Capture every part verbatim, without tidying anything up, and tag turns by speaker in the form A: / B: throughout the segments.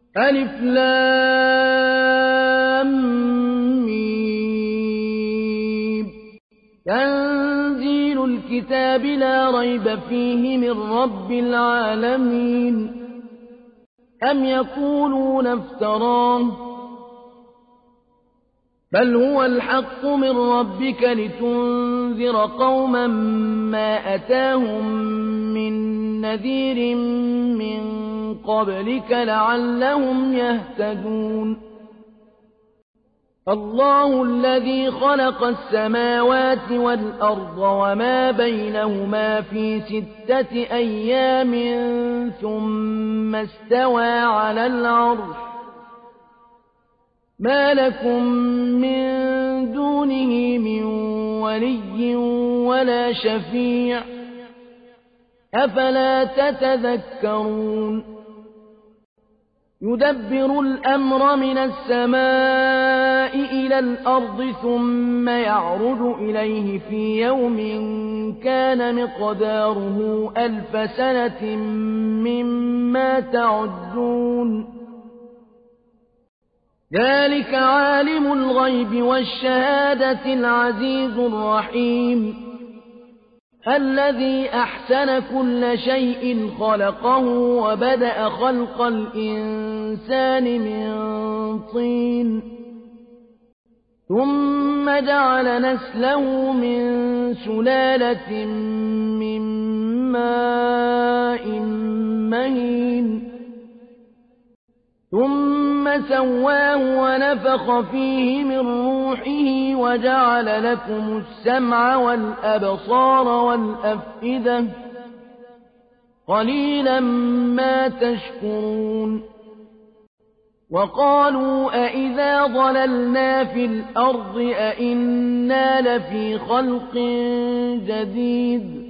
A: ألف لام ميم تنزيل الكتاب لا ريب فيه من رب العالمين أم يقولون افتراه بل هو الحق من ربك لتنذر قوما ما أتاهم من نذير من قبلك لعلهم يهتدون الله الذي خلق السماوات والأرض وما بينهما في ستة أيام ثم استوى على العرش ما لكم من دونه من ولي ولا شفيع أفلا تتذكرون يدبر الأمر من السماء إلى الأرض ثم يعرج إليه في يوم كان مقداره ألف سنة مما تعدون ذلك عالم الغيب والشهادة العزيز الرحيم الذي أحسن كل شيء خلقه وبدأ خلق الإنسان من طين ثم جعل نسله من سلالة من ماء مهين ثم سواه ونفخ فيه من روحه وجعل لكم السمع والأبصار والأفئدة قليلا ما تشكرون وقالوا أئذا ضللنا في الأرض أئنا لفي خلق جديد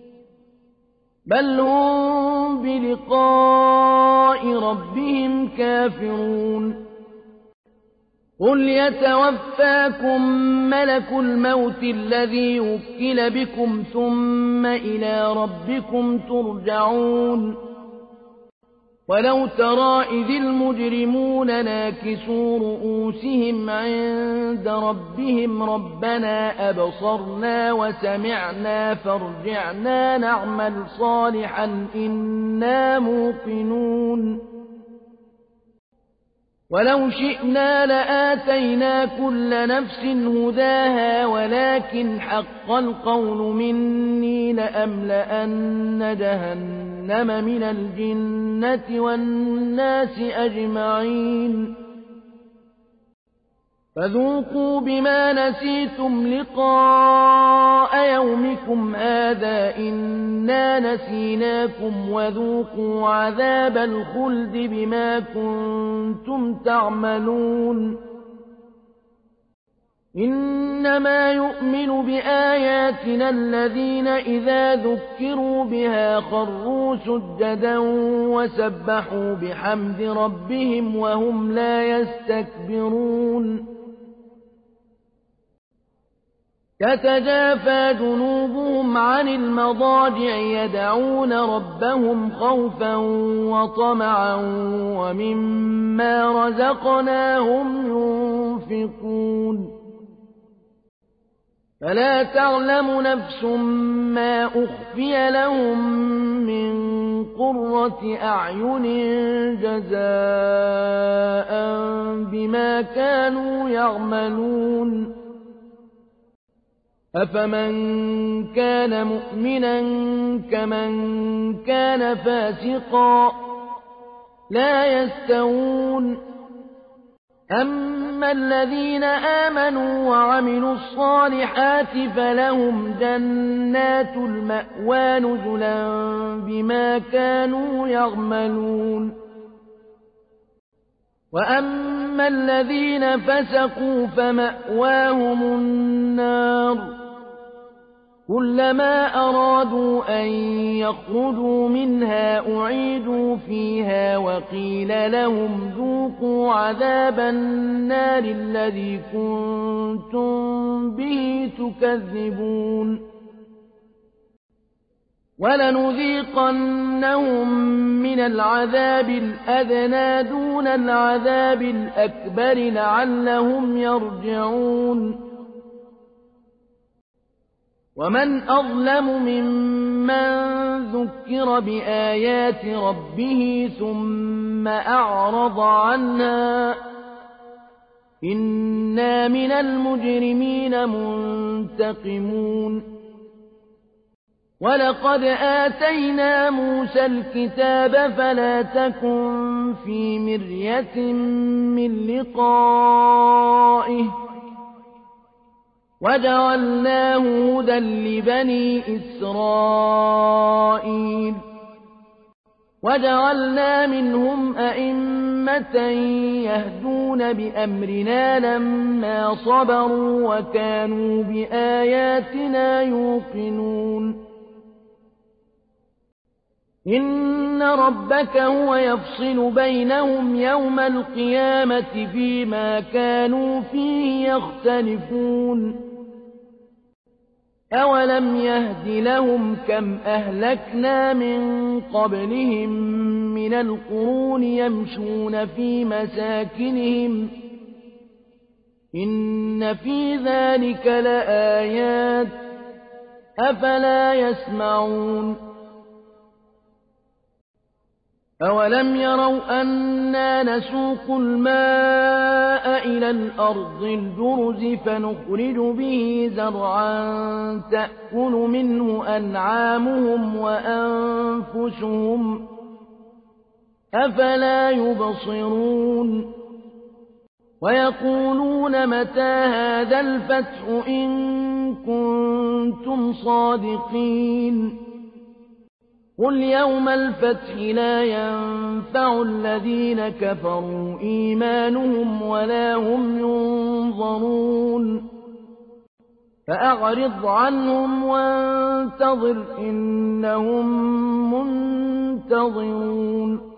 A: بل هم بلقاء ربهم كافرون قل يتوفاكم ملك الموت الذي وكل بكم ثم إلى ربكم ترجعون ولو ترى إذ المجرمون ناكسوا رؤوسهم عند ربهم ربنا أبصرنا وسمعنا فارجعنا نعمل صالحا إنا موقنون ولو شئنا لآتينا كل نفس هداها ولكن حق القول مني لأملأن جهنم من الجنة والناس أجمعين فذوقوا بما نسيتم لقاء يومكم هذا إنا نسيناكم وذوقوا عذاب الخلد بما كنتم تعملون إنما يؤمن بآياتنا الذين إذا ذكروا بها خروا سجدا وسبحوا بحمد ربهم وهم لا يستكبرون تتجافى جنوبهم عن المضاجع يدعون ربهم خوفا وطمعا ومما رزقناهم ينفقون فلا تعلم نفس ما أخفي لهم من قرة أعين جزاء بما كانوا يعملون أفمن كان مؤمنا كمن كان فاسقا لا يستوون أما الذين آمنوا وعملوا الصالحات فلهم جنات المأوى نزلا بما كانوا يعملون وأما الذين فسقوا فمأواهم النار كلما أرادوا أن يخرجوا منها أعيدوا فيها وقيل لهم ذوقوا عذاب النار الذي كنتم به تكذبون وَلَنُذِيقَنَّهُم مِّنَ الْعَذَابِ الْأَدْنَىٰ دُونَ الْعَذَابِ الْأَكْبَرِ لَعَلَّهُمْ يَرْجِعُونَ وَمَنْ أَظْلَمُ مِمَّن ذُكِّرَ بِآيَاتِ رَبِّهِ ثُمَّ أَعْرَضَ عَنْهَا ۚ إِنَّا مِنَ الْمُجْرِمِينَ مُنتَقِمُونَ وَلَقَدْ آتَيْنَا مُوسَى الْكِتَابَ فَلَا تَكُن فِي مِرْيَةٍ مِّن لِّقَائِهِ وَجَعَلْنَاهُ هُدًى لِّبَنِي إِسْرَائِيلَ وَجَعَلْنَا مِنْهُمْ أَئِمَّةً يَهْدُونَ بِأَمْرِنَا لَمَّا صَبَرُوا وَكَانُوا بِآيَاتِنَا يُوقِنُونَ إِنَّ رَبَّكَ هُوَ يَفْصِلُ بَيْنَهُمْ يَوْمَ الْقِيَامَةِ فِيمَا كَانُوا فِيهِ يَخْتَلِفُونَ أَوَلَمْ يَهْدِ لَهُمْ كَمْ أَهْلَكْنَا مِن قَبْلِهِم مِّنَ الْقُرُونِ يَمْشُونَ فِي مَسَاكِنِهِمْ ۗ إِنَّ فِي ذَٰلِكَ لَآيَاتٍ ۖ أَفَلَا يَسْمَعُونَ أَوَلَمْ يَرَوْا أَنَّا نَسُوقُ الْمَاءَ إِلَى الْأَرْضِ الْجُرُزِ فَنُخْرِجُ بِهِ زَرْعًا تَأْكُلُ مِنْهُ أَنْعَامُهُمْ وَأَنفُسُهُمْ ۖ أَفَلَا يُبْصِرُونَ وَيَقُولُونَ مَتَىٰ هَٰذَا الْفَتْحُ إِن كُنتُمْ صَادِقِينَ قُلْ يَوْمَ الْفَتْحِ لَا يَنفَعُ الَّذِينَ كَفَرُوا إِيمَانُهُمْ وَلَا هُمْ يُنظَرُونَ فَأَعْرِضْ عَنْهُمْ وَانتَظِرْ إِنَّهُم مُّنتَظِرُونَ